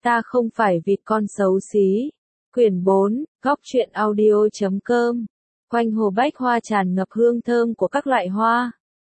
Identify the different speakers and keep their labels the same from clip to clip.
Speaker 1: Ta không phải vịt con xấu xí. Quyển 4, góc truyện audio.com. Quanh hồ bách hoa tràn ngập hương thơm của các loại hoa.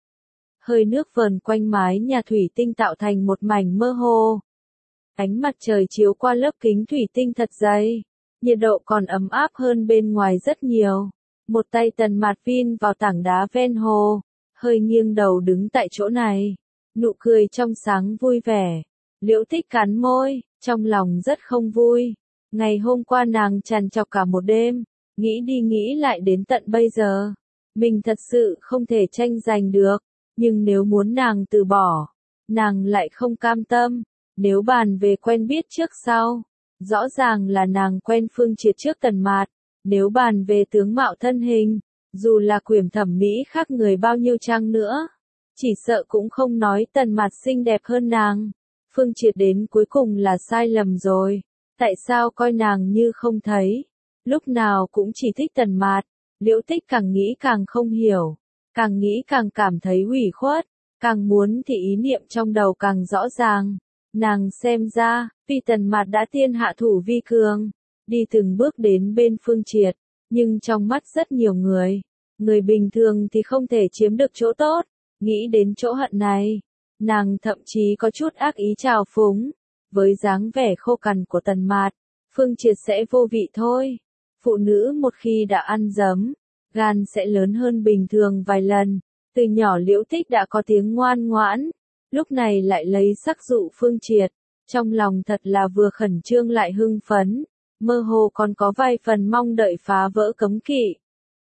Speaker 1: Hơi nước vờn quanh mái nhà thủy tinh tạo thành một mảnh mơ hồ. Ánh mặt trời chiếu qua lớp kính thủy tinh thật dày. Nhiệt độ còn ấm áp hơn bên ngoài rất nhiều. Một tay Tần Mạt vin vào tảng đá ven hồ, hơi nghiêng đầu đứng tại chỗ này. Nụ cười trong sáng vui vẻ. Liễu Tích cắn môi, trong lòng rất không vui. Ngày hôm qua nàng trằn trọc cả một đêm, nghĩ đi nghĩ lại đến tận bây giờ. Mình thật sự không thể tranh giành được, nhưng nếu muốn nàng từ bỏ, nàng lại không cam tâm. Nếu bàn về quen biết trước sau, rõ ràng là nàng quen Phương Triệt trước Tần Mạt. Nếu bàn về tướng mạo thân hình, dù là quyển thẩm mỹ khác người bao nhiêu chăng nữa, chỉ sợ cũng không nói Tần Mạt xinh đẹp hơn nàng. Phương Triệt đến cuối cùng là sai lầm rồi. Tại sao coi nàng như không thấy? Lúc nào cũng chỉ thích Tần Mạt. Liễu Tích càng nghĩ càng không hiểu, càng nghĩ càng cảm thấy ủy khuất, càng muốn thì ý niệm trong đầu càng rõ ràng. Nàng xem ra, vì Tần Mạt đã tiên hạ thủ vi cường, đi từng bước đến bên Phương Triệt, nhưng trong mắt rất nhiều người, người bình thường thì không thể chiếm được chỗ tốt. Nghĩ đến chỗ hận này, nàng thậm chí có chút ác ý trào phúng. Với dáng vẻ khô cằn của Tần Mạt, Phương Triệt sẽ vô vị thôi. Phụ nữ một khi đã ăn dấm, gan sẽ lớn hơn bình thường vài lần. Từ nhỏ Liễu Tích đã có tiếng ngoan ngoãn, lúc này lại lấy sắc dụ Phương Triệt. Trong lòng thật là vừa khẩn trương lại hưng phấn, mơ hồ còn có vài phần mong đợi phá vỡ cấm kỵ.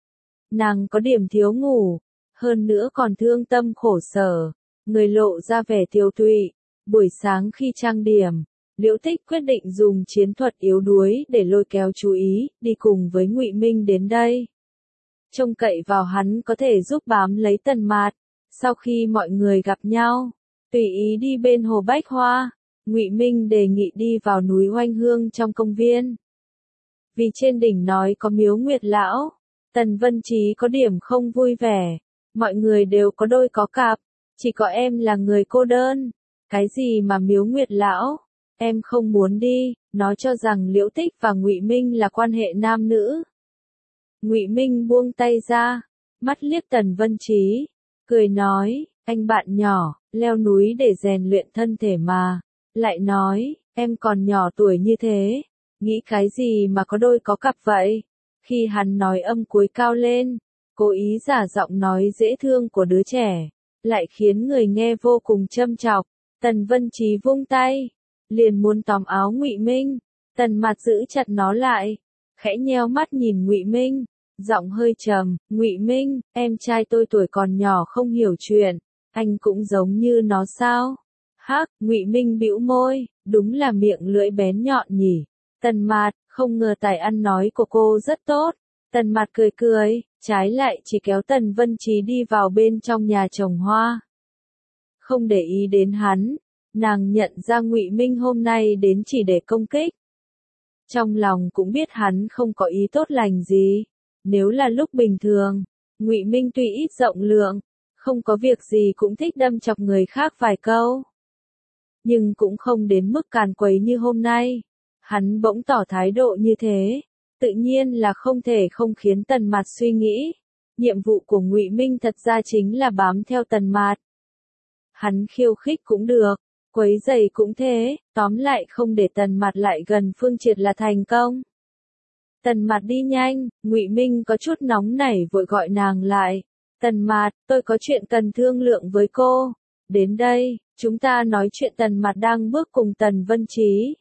Speaker 1: Nàng có điểm thiếu ngủ, hơn nữa còn thương tâm khổ sở, người lộ ra vẻ tiêu tụy. Buổi sáng khi trang điểm, Liễu Tích quyết định dùng chiến thuật yếu đuối để lôi kéo chú ý, đi cùng với Ngụy Minh đến đây. Trông cậy vào hắn có thể giúp bám lấy Tần Mạt. Sau khi mọi người gặp nhau, tùy ý đi bên hồ bách hoa, Ngụy Minh đề nghị đi vào núi Oanh Hương trong công viên. Vì trên đỉnh nói có miếu Nguyệt Lão, Tần Vân Trí có điểm không vui vẻ. Mọi người đều có đôi có cặp, chỉ có em là người cô đơn. Cái gì mà miếu Nguyệt Lão, em không muốn đi. Nó cho rằng Liễu Tích và Ngụy Minh là quan hệ nam nữ. Ngụy Minh buông tay ra, mắt liếc Tần Vân Trí, cười nói, anh bạn nhỏ, leo núi để rèn luyện thân thể mà. Lại nói, em còn nhỏ tuổi như thế, nghĩ cái gì mà có đôi có cặp vậy. Khi hắn nói âm cuối cao lên, cố ý giả giọng nói dễ thương của đứa trẻ, lại khiến người nghe vô cùng châm chọc. Tần Vân Trí vung tay, liền muốn tóm áo Ngụy Minh. Tần Mạt giữ chặt nó lại, khẽ nheo mắt nhìn Ngụy Minh, giọng hơi trầm, Ngụy Minh, em trai tôi tuổi còn nhỏ không hiểu chuyện, anh cũng giống như nó sao? Hắc, Ngụy Minh bĩu môi, đúng là miệng lưỡi bén nhọn nhỉ. Tần Mạt, không ngờ tài ăn nói của cô rất tốt. Tần Mạt cười cười, trái lại chỉ kéo Tần Vân Trí đi vào bên trong nhà trồng hoa. Không để ý đến hắn, nàng nhận ra Ngụy Minh hôm nay đến chỉ để công kích. Trong lòng cũng biết hắn không có ý tốt lành gì. Nếu là lúc bình thường, Ngụy Minh tuy ít rộng lượng, không có việc gì cũng thích đâm chọc người khác vài câu, nhưng cũng không đến mức càn quấy như hôm nay. Hắn bỗng tỏ thái độ như thế, tự nhiên là không thể không khiến Tần Mạt suy nghĩ. Nhiệm vụ của Ngụy Minh thật ra chính là bám theo Tần Mạt. Hắn khiêu khích cũng được, quấy rầy cũng thế, tóm lại không để Tần Mạt lại gần Phương Triệt là thành công. Tần Mạt đi nhanh, Ngụy Minh có chút nóng nảy vội gọi nàng lại. Tần Mạt, tôi có chuyện cần thương lượng với cô. Đến đây, chúng ta nói chuyện. Tần Mạt đang bước cùng Tần Vân Trí.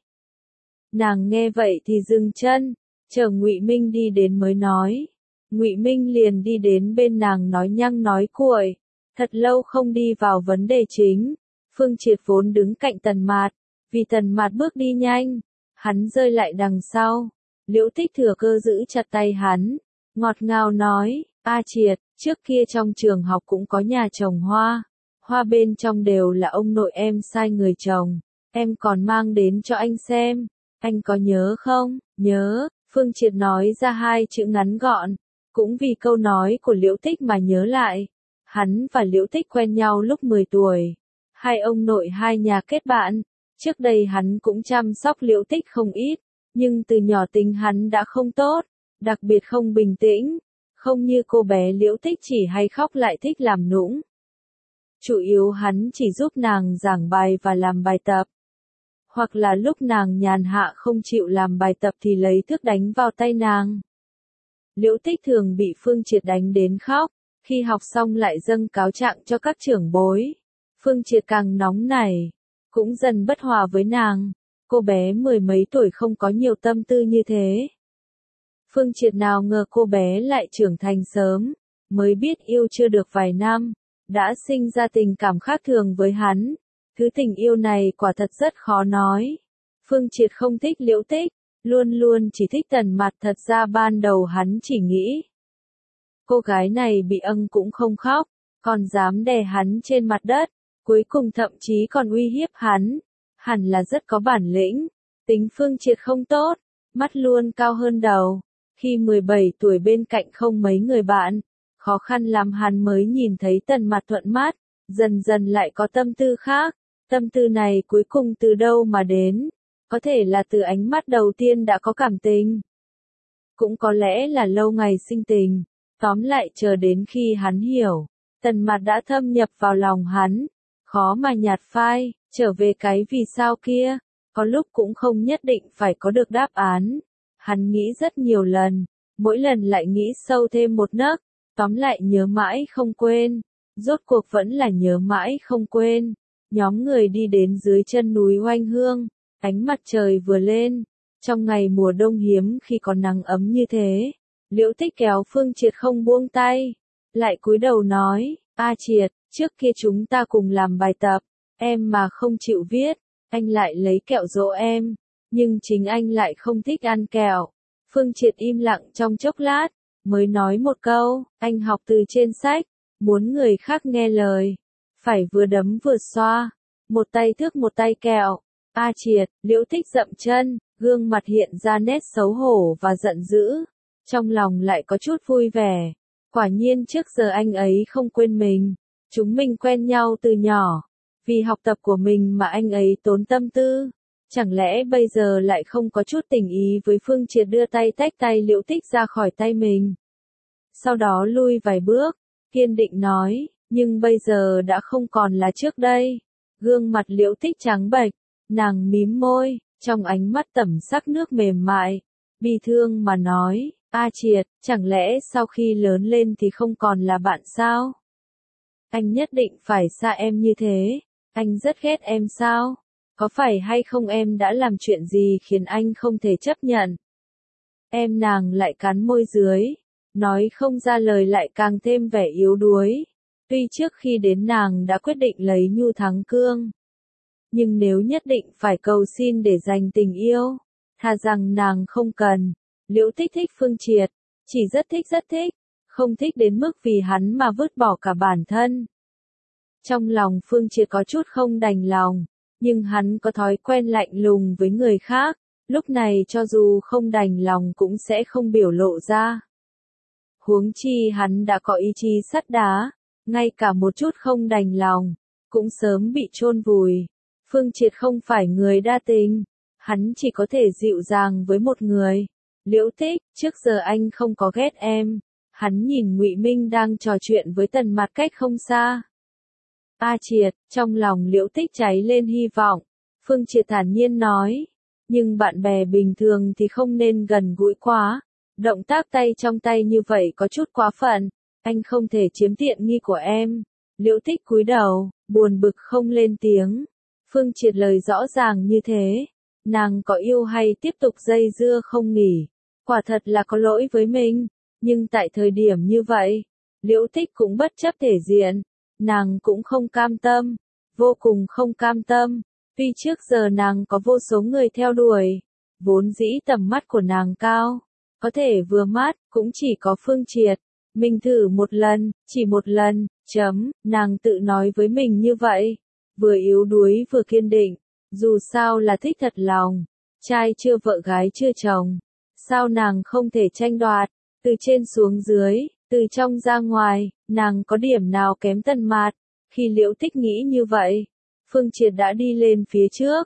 Speaker 1: Nàng nghe vậy thì dừng chân, chờ Ngụy Minh đi đến mới nói. Ngụy Minh liền đi đến bên nàng nói nhăng nói cuội, thật lâu không đi vào vấn đề chính. Phương Triệt vốn đứng cạnh Tần Mạt, vì Tần Mạt bước đi nhanh, hắn rơi lại đằng sau. Liễu Tích thừa cơ giữ chặt tay hắn, ngọt ngào nói, A Triệt, trước kia trong trường học cũng có nhà trồng hoa, hoa bên trong đều là ông nội em sai người trồng, em còn mang đến cho anh xem, anh có nhớ không? Nhớ, Phương Triệt nói ra hai chữ ngắn gọn, cũng vì câu nói của Liễu Tích mà nhớ lại. Hắn và Liễu Tích quen nhau lúc 10 tuổi, hai ông nội hai nhà kết bạn, Trước đây hắn cũng chăm sóc Liễu Tích không ít, nhưng từ nhỏ tính hắn đã không tốt, đặc biệt không bình tĩnh, không như cô bé Liễu Tích chỉ hay khóc lại thích làm nũng. Chủ yếu hắn chỉ giúp nàng giảng bài và làm bài tập. Hoặc là lúc nàng nhàn hạ không chịu làm bài tập thì lấy thước đánh vào tay nàng. Liễu Tích thường bị Phương Triệt đánh đến khóc, khi học xong lại dâng cáo trạng cho các trưởng bối. Phương Triệt càng nóng nảy, cũng dần bất hòa với nàng. Cô bé mười mấy tuổi không có nhiều tâm tư như thế. Phương Triệt nào ngờ cô bé lại trưởng thành sớm, mới biết yêu chưa được vài năm, đã sinh ra tình cảm khác thường với hắn. Thứ tình yêu này quả thật rất khó nói. Phương Triệt không thích Liễu Tích, luôn luôn chỉ thích Tần Mạt. Thật ra ban đầu hắn chỉ nghĩ cô gái này bị cũng không khóc, còn dám đè hắn trên mặt đất, cuối cùng thậm chí còn uy hiếp hắn. Hẳn là rất có bản lĩnh. Tính Phương Triệt không tốt, mắt luôn cao hơn đầu. Khi 17 tuổi bên cạnh không mấy người bạn, khó khăn lắm hắn mới nhìn thấy Tần Mạt thuận mắt, dần dần lại có tâm tư khác. Tâm tư này cuối cùng từ đâu mà đến? Có thể là từ ánh mắt đầu tiên đã có cảm tình. Cũng có lẽ là lâu ngày sinh tình. Tóm lại chờ đến khi hắn hiểu, Tần Mạt đã thâm nhập vào lòng hắn. Khó mà nhạt phai, trở về cái vì sao kia. Có lúc cũng không nhất định phải có được đáp án. Hắn nghĩ rất nhiều lần, mỗi lần lại nghĩ sâu thêm một nấc. Tóm lại nhớ mãi không quên. Rốt cuộc vẫn là nhớ mãi không quên. Nhóm người đi đến dưới chân núi Oanh Hương, ánh mặt trời vừa lên, trong ngày mùa đông hiếm khi có nắng ấm như thế, Liễu Tích kéo Phương Triệt không buông tay, lại cúi đầu nói, A Triệt, trước kia chúng ta cùng làm bài tập, em mà không chịu viết, anh lại lấy kẹo dỗ em, nhưng chính anh lại không thích ăn kẹo. Phương Triệt im lặng trong chốc lát, mới nói một câu, anh học từ trên sách, muốn người khác nghe lời. Phải vừa đấm vừa xoa, một tay thước một tay kẹo. A Triệt, Liễu Tích dậm chân, gương mặt hiện ra nét xấu hổ và giận dữ. Trong lòng lại có chút vui vẻ. Quả nhiên trước giờ anh ấy không quên mình. Chúng mình quen nhau từ nhỏ. Vì học tập của mình mà anh ấy tốn tâm tư. Chẳng lẽ bây giờ lại không có chút tình ý với Phương Triệt đưa tay tách tay Liễu Tích ra khỏi tay mình. Sau đó lui vài bước, kiên định nói. Nhưng bây giờ đã không còn là trước đây. Gương mặt Liễu Tích trắng bệch, nàng mím môi, trong ánh mắt tẩm sắc nước mềm mại, bi thương mà nói, A Triệt, chẳng lẽ sau khi lớn lên thì không còn là bạn sao? Anh nhất định phải xa em như thế, anh rất ghét em sao? Có phải hay không em đã làm chuyện gì khiến anh không thể chấp nhận? Em nàng lại cắn môi dưới, nói không ra lời lại càng thêm vẻ yếu đuối. Tuy trước khi đến nàng đã quyết định lấy nhu thắng cương. Nhưng nếu nhất định phải cầu xin để giành tình yêu, thà rằng nàng không cần. Liễu Tích thích Phương Triệt, chỉ rất thích, không thích đến mức vì hắn mà vứt bỏ cả bản thân. Trong lòng Phương Triệt có chút không đành lòng, nhưng hắn có thói quen lạnh lùng với người khác, lúc này cho dù không đành lòng cũng sẽ không biểu lộ ra. Huống chi hắn đã có ý chí sắt đá. Ngay cả một chút không đành lòng, cũng sớm bị chôn vùi. Phương Triệt không phải người đa tình, hắn chỉ có thể dịu dàng với một người. Liễu Tích, trước giờ anh không có ghét em. Hắn nhìn Ngụy Minh đang trò chuyện với Tần Mạt cách không xa. A Triệt, trong lòng Liễu Tích cháy lên hy vọng. Phương Triệt thản nhiên nói, nhưng bạn bè bình thường thì không nên gần gũi quá. Động tác tay trong tay như vậy có chút quá phận. Anh không thể chiếm tiện nghi của em. Liễu Tích cúi đầu, buồn bực không lên tiếng. Phương Triệt lời rõ ràng như thế. Nàng có yêu hay tiếp tục dây dưa không nghỉ. Quả thật là có lỗi với mình. Nhưng tại thời điểm như vậy, Liễu Tích cũng bất chấp thể diện. Nàng cũng không cam tâm. Vô cùng không cam tâm. Tuy trước giờ nàng có vô số người theo đuổi. Vốn dĩ tầm mắt của nàng cao. Có thể vừa mắt, cũng chỉ có Phương Triệt. Mình thử một lần, chỉ một lần, nàng tự nói với mình như vậy. Vừa yếu đuối vừa kiên định, dù sao là thích thật lòng. Trai chưa vợ gái chưa chồng. Sao nàng không thể tranh đoạt, từ trên xuống dưới, từ trong ra ngoài, nàng có điểm nào kém Tần Mạt. Khi Liễu Tích nghĩ như vậy, Phương Triệt đã đi lên phía trước,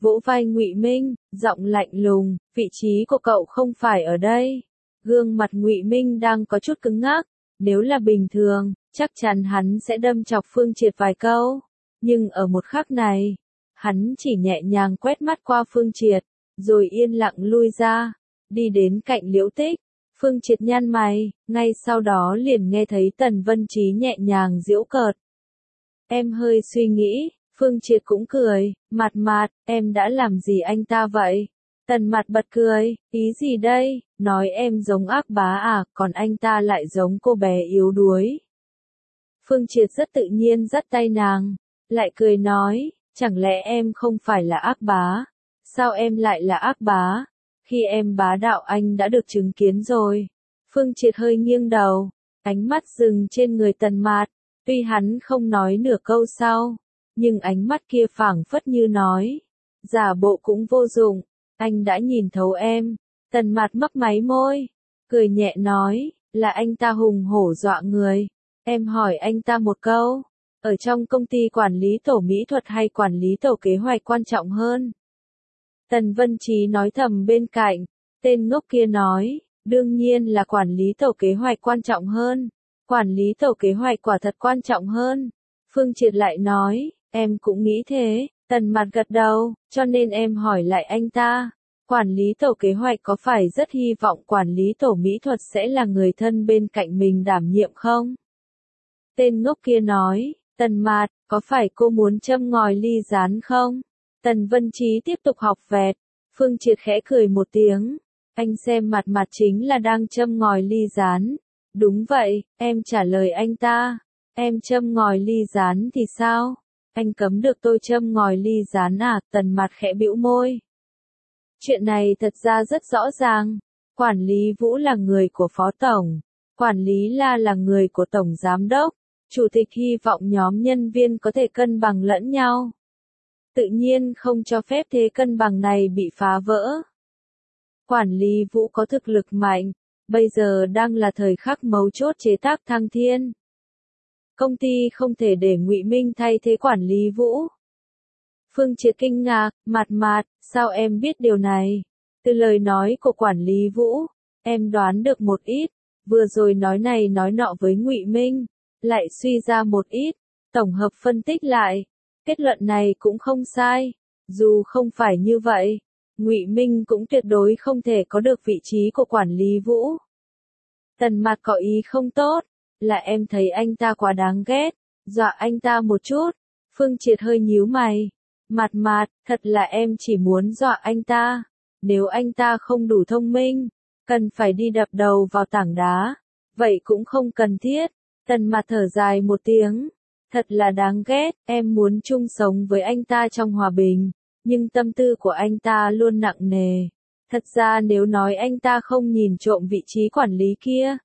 Speaker 1: vỗ vai Ngụy Minh, giọng lạnh lùng, vị trí của cậu không phải ở đây. Gương mặt Ngụy Minh đang có chút cứng ngắc, nếu là bình thường, chắc chắn hắn sẽ đâm chọc Phương Triệt vài câu. Nhưng ở một khắc này, hắn chỉ nhẹ nhàng quét mắt qua Phương Triệt, rồi yên lặng lui ra, đi đến cạnh Liễu Tích. Phương Triệt nhăn mày, ngay sau đó liền nghe thấy Tần Vân Trí nhẹ nhàng giễu cợt. Em hơi suy nghĩ, Phương Triệt cũng cười, Mạt, em đã làm gì anh ta vậy? Tần Mạt bật cười, ý gì đây, nói em giống ác bá à, còn anh ta lại giống cô bé yếu đuối. Phương Triệt rất tự nhiên dắt tay nàng, lại cười nói, chẳng lẽ em không phải là ác bá? Sao em lại là ác bá? Khi em bá đạo anh đã được chứng kiến rồi. Phương Triệt hơi nghiêng đầu, ánh mắt dừng trên người Tần Mạt, tuy hắn không nói nửa câu sau, nhưng ánh mắt kia phảng phất như nói, giả bộ cũng vô dụng, anh đã nhìn thấu em. Tần Mạt mấp máy môi, cười nhẹ nói, là anh ta hùng hổ dọa người. Em hỏi anh ta một câu, ở trong công ty quản lý tổ mỹ thuật hay quản lý tổ kế hoạch quan trọng hơn? Tần Vân Trí nói thầm bên cạnh, tên ngốc kia nói, đương nhiên là quản lý tổ kế hoạch quan trọng hơn. Quản lý tổ kế hoạch quả thật quan trọng hơn. Phương Triệt lại nói, em cũng nghĩ thế. Tần Mạt gật đầu, cho nên em hỏi lại anh ta, quản lý tổ kế hoạch có phải rất hy vọng quản lý tổ mỹ thuật sẽ là người thân bên cạnh mình đảm nhiệm không? Tên ngốc kia nói, Tần Mạt, có phải cô muốn châm ngòi ly gián không? Tần Vân Trí tiếp tục học vẹt. Phương Triệt khẽ cười một tiếng, anh xem Mạt chính là đang châm ngòi ly gián. Đúng vậy, em trả lời anh ta, em châm ngòi ly gián thì sao? Anh cấm được tôi châm ngòi ly gián à? Tần Mạt khẽ bĩu môi. Chuyện này thật ra rất rõ ràng, quản lý Vũ là người của Phó Tổng, quản lý La là người của Tổng Giám Đốc, Chủ tịch hy vọng nhóm nhân viên có thể cân bằng lẫn nhau. Tự nhiên không cho phép thế cân bằng này bị phá vỡ. Quản lý Vũ có thực lực mạnh, bây giờ đang là thời khắc mấu chốt chế tác Thăng Thiên. Công ty không thể để Ngụy Minh thay thế quản lý Vũ. Phương Triệt kinh ngạc, Mạt, sao em biết điều này? Từ lời nói của quản lý Vũ, em đoán được một ít, vừa rồi nói này nói nọ với Ngụy Minh, lại suy ra một ít, tổng hợp phân tích lại, kết luận này cũng không sai. Dù không phải như vậy, Ngụy Minh cũng tuyệt đối không thể có được vị trí của quản lý Vũ. Tần Mạt có ý không tốt, là em thấy anh ta quá đáng ghét, dọa anh ta một chút. Phương Triệt hơi nhíu mày. Mạt, thật là em chỉ muốn dọa anh ta. Nếu anh ta không đủ thông minh, cần phải đi đập đầu vào tảng đá, vậy cũng không cần thiết. Tần Mạt thở dài một tiếng. Thật là đáng ghét, em muốn chung sống với anh ta trong hòa bình, nhưng tâm tư của anh ta luôn nặng nề. Thật ra nếu nói anh ta không nhìn trộm vị trí quản lý kia,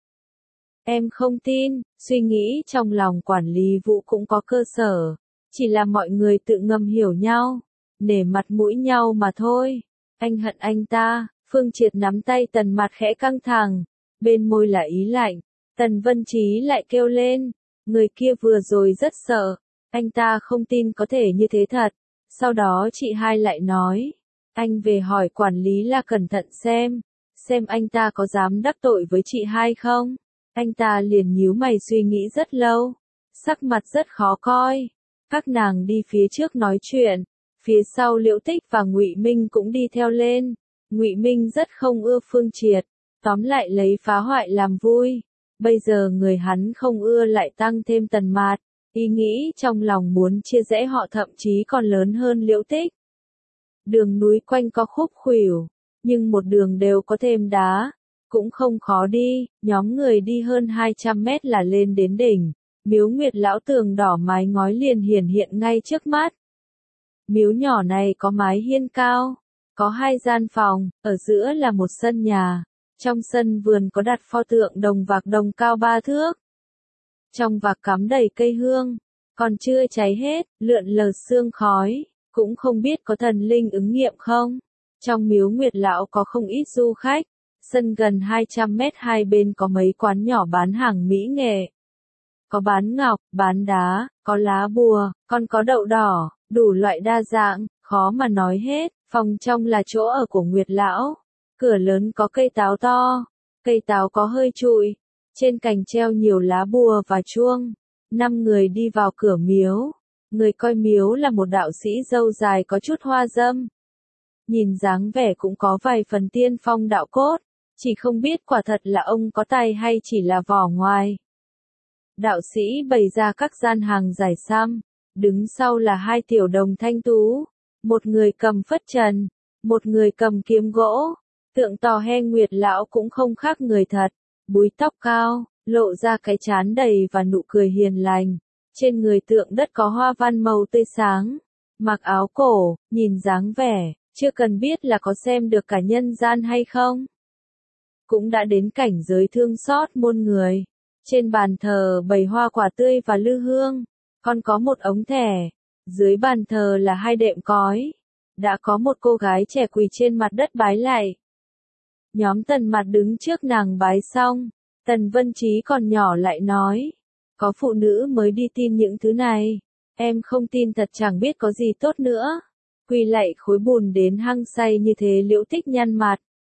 Speaker 1: em không tin. Suy nghĩ trong lòng quản lý Vũ cũng có cơ sở, chỉ là mọi người tự ngầm hiểu nhau, nể mặt mũi nhau mà thôi. Anh hận anh ta. Phương Triệt nắm tay Tần Mạt khẽ căng thẳng, bên môi là ý lạnh. Tần Vân Trí lại kêu lên, người kia vừa rồi rất sợ, anh ta không tin có thể như thế thật. Sau đó chị hai lại nói, anh về hỏi quản lý là cẩn thận xem anh ta có dám đắc tội với chị hai không. Anh ta liền nhíu mày suy nghĩ rất lâu, sắc mặt rất khó coi. Các nàng đi phía trước nói chuyện, phía sau Liễu Tích và Ngụy Minh cũng đi theo lên. Ngụy Minh rất không ưa Phương Triệt, tóm lại lấy phá hoại làm vui. Bây giờ người hắn không ưa lại tăng thêm Tần Mạt, ý nghĩ trong lòng muốn chia rẽ họ thậm chí còn lớn hơn Liễu Tích. Đường núi quanh co khúc khuỷu, nhưng một đường đều có thêm đá, cũng không khó đi. Nhóm người đi hơn 200 mét là lên đến đỉnh. Miếu Nguyệt Lão tường đỏ mái ngói liền hiển hiện ngay trước mắt. Miếu nhỏ này có mái hiên cao, có 2 gian phòng, ở giữa là một sân nhà. Trong sân vườn có đặt pho tượng đồng vạc đồng cao 3 thước. Trong vạc cắm đầy cây hương, còn chưa cháy hết, lượn lờ sương khói, cũng không biết có thần linh ứng nghiệm không. Trong miếu Nguyệt Lão có không ít du khách, sân gần 200 mét hai bên có mấy quán nhỏ bán hàng mỹ nghệ. Có bán ngọc, bán đá, có lá bùa, còn có đậu đỏ, đủ loại đa dạng, khó mà nói hết. Phòng trong là chỗ ở của Nguyệt Lão. Cửa lớn có cây táo to. Cây táo có hơi trụi. Trên cành treo nhiều lá bùa và chuông. 5 người đi vào cửa miếu. Người coi miếu là một đạo sĩ râu dài có chút hoa dâm. Nhìn dáng vẻ cũng có vài phần tiên phong đạo cốt. Chỉ không biết quả thật là ông có tài hay chỉ là vỏ ngoài. Đạo sĩ bày ra các gian hàng giải xăm. Đứng sau là 2 tiểu đồng thanh tú. Một người cầm phất trần. Một người cầm kiếm gỗ. Tượng tò he Nguyệt Lão cũng không khác người thật. Búi tóc cao, lộ ra cái trán đầy và nụ cười hiền lành. Trên người tượng đất có hoa văn màu tươi sáng. Mặc áo cổ, nhìn dáng vẻ, chưa cần biết là có xem được cả nhân gian hay không. Cũng đã đến cảnh giới thương xót muôn người. Trên bàn thờ bày hoa quả tươi và lư hương. Còn có một ống thẻ. Dưới bàn thờ là 2 đệm cói. Đã có một cô gái trẻ quỳ trên mặt đất bái lạy. Nhóm Tần Mặt đứng trước nàng bái xong. Tần Vân Trí còn nhỏ lại nói. Có phụ nữ mới đi tin những thứ này. Em không tin thật chẳng biết có gì tốt nữa. Quỳ lạy khối bùn đến hăng say như thế Liễu Tích nhăn mặt.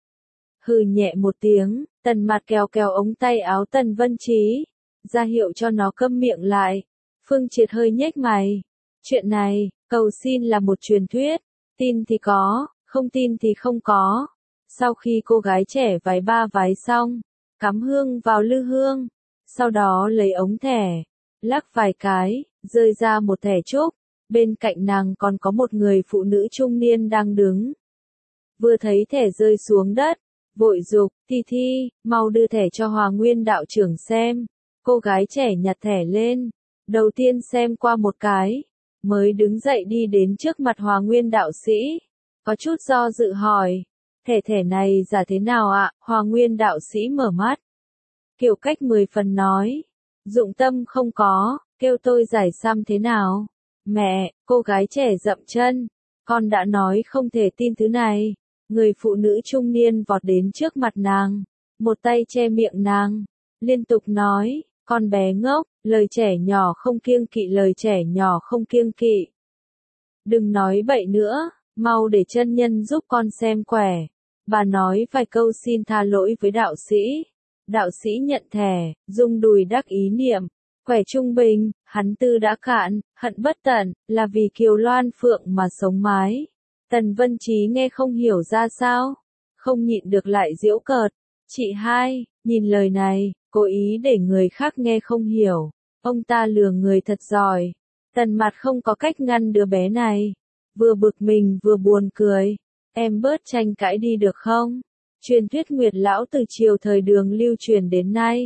Speaker 1: Hừ nhẹ một tiếng, Tần Mặt kéo kéo ống tay áo Tần Vân Trí. Ra hiệu cho nó câm miệng lại. Phương Triệt hơi nhếch mày. Chuyện này, cầu xin là một truyền thuyết. Tin thì có, không tin thì không có. Sau khi cô gái trẻ vái 3 vái xong, cắm hương vào lư hương. Sau đó lấy ống thẻ, lắc vài cái, rơi ra một thẻ trúc. Bên cạnh nàng còn có một người phụ nữ trung niên đang đứng. Vừa thấy thẻ rơi xuống đất, vội dục, Thi Thi, mau đưa thẻ cho Hòa Nguyên đạo trưởng xem. Cô gái trẻ nhặt thẻ lên, đầu tiên xem qua một cái, mới đứng dậy đi đến trước mặt Hòa Nguyên đạo sĩ. Có chút do dự hỏi, thẻ này giả thế nào ạ? Hòa Nguyên đạo sĩ mở mắt. Kiểu cách 10 phần nói, dụng tâm không có, kêu tôi giải xăm thế nào? Mẹ, cô gái trẻ dậm chân, con đã nói không thể tin thứ này. Người phụ nữ trung niên vọt đến trước mặt nàng, một tay che miệng nàng, liên tục nói, con bé ngốc, lời trẻ nhỏ không kiêng kỵ, lời trẻ nhỏ không kiêng kỵ. Đừng nói bậy nữa, mau để chân nhân giúp con xem quẻ. Bà nói vài câu xin tha lỗi với đạo sĩ. Đạo sĩ nhận thẻ, rung đùi đắc ý niệm. Quẻ trung bình, hắn tư đã cạn, hận bất tận, là vì Kiều Loan Phượng mà sống mái. Tần Vân Trí nghe không hiểu ra sao. Không nhịn được lại giễu cợt. Chị hai, nhìn lời này, cố ý để người khác nghe không hiểu. Ông ta lừa người thật giỏi. Tần Mặt không có cách ngăn đứa bé này. Vừa bực mình vừa buồn cười. Em bớt tranh cãi đi được không? Truyền thuyết Nguyệt Lão từ triều thời Đường lưu truyền đến nay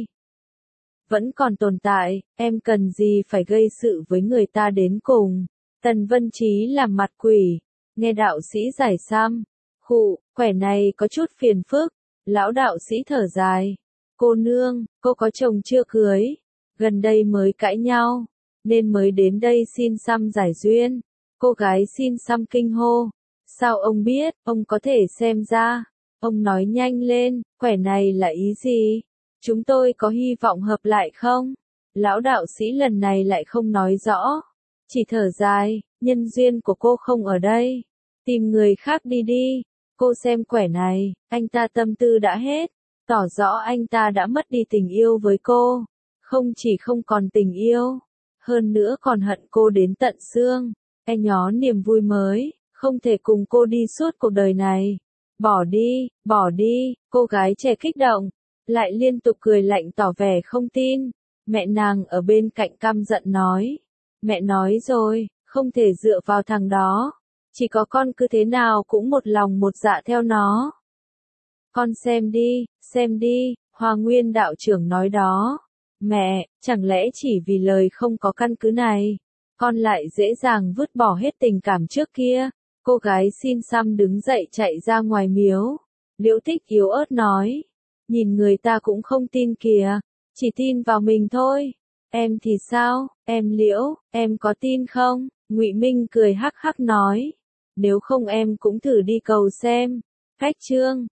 Speaker 1: vẫn còn tồn tại, em cần gì phải gây sự với người ta đến cùng. Tần Vân Trí làm mặt quỷ, nghe đạo sĩ giải xăm. Khụ, quẻ này có chút phiền phức. Lão đạo sĩ thở dài. Cô nương, cô có chồng chưa cưới? Gần đây mới cãi nhau, nên mới đến đây xin xăm giải duyên. Cô gái xin xăm kinh hô. Sao ông biết, ông có thể xem ra. Ông nói nhanh lên, quẻ này là ý gì? Chúng tôi có hy vọng hợp lại không? Lão đạo sĩ lần này lại không nói rõ. Chỉ thở dài, nhân duyên của cô không ở đây. Tìm người khác đi đi. Cô xem quẻ này, anh ta tâm tư đã hết. Tỏ rõ anh ta đã mất đi tình yêu với cô. Không chỉ không còn tình yêu, hơn nữa còn hận cô đến tận xương. E nhó niềm vui mới, không thể cùng cô đi suốt cuộc đời này. Bỏ đi, cô gái trẻ kích động, lại liên tục cười lạnh tỏ vẻ không tin. Mẹ nàng ở bên cạnh căm giận nói. Mẹ nói rồi, không thể dựa vào thằng đó. Chỉ có con cứ thế nào cũng một lòng một dạ theo nó. Con xem đi, Hòa Nguyên đạo trưởng nói đó. Mẹ, chẳng lẽ chỉ vì lời không có căn cứ này, con lại dễ dàng vứt bỏ hết tình cảm trước kia? Cô gái xin xăm đứng dậy chạy ra ngoài miếu. Liễu Tích yếu ớt nói. Nhìn người ta cũng không tin kìa, chỉ tin vào mình thôi. Em thì sao, em Liễu, em có tin không? Ngụy Minh cười hắc hắc nói. Nếu không em cũng thử đi cầu xem. Cách chương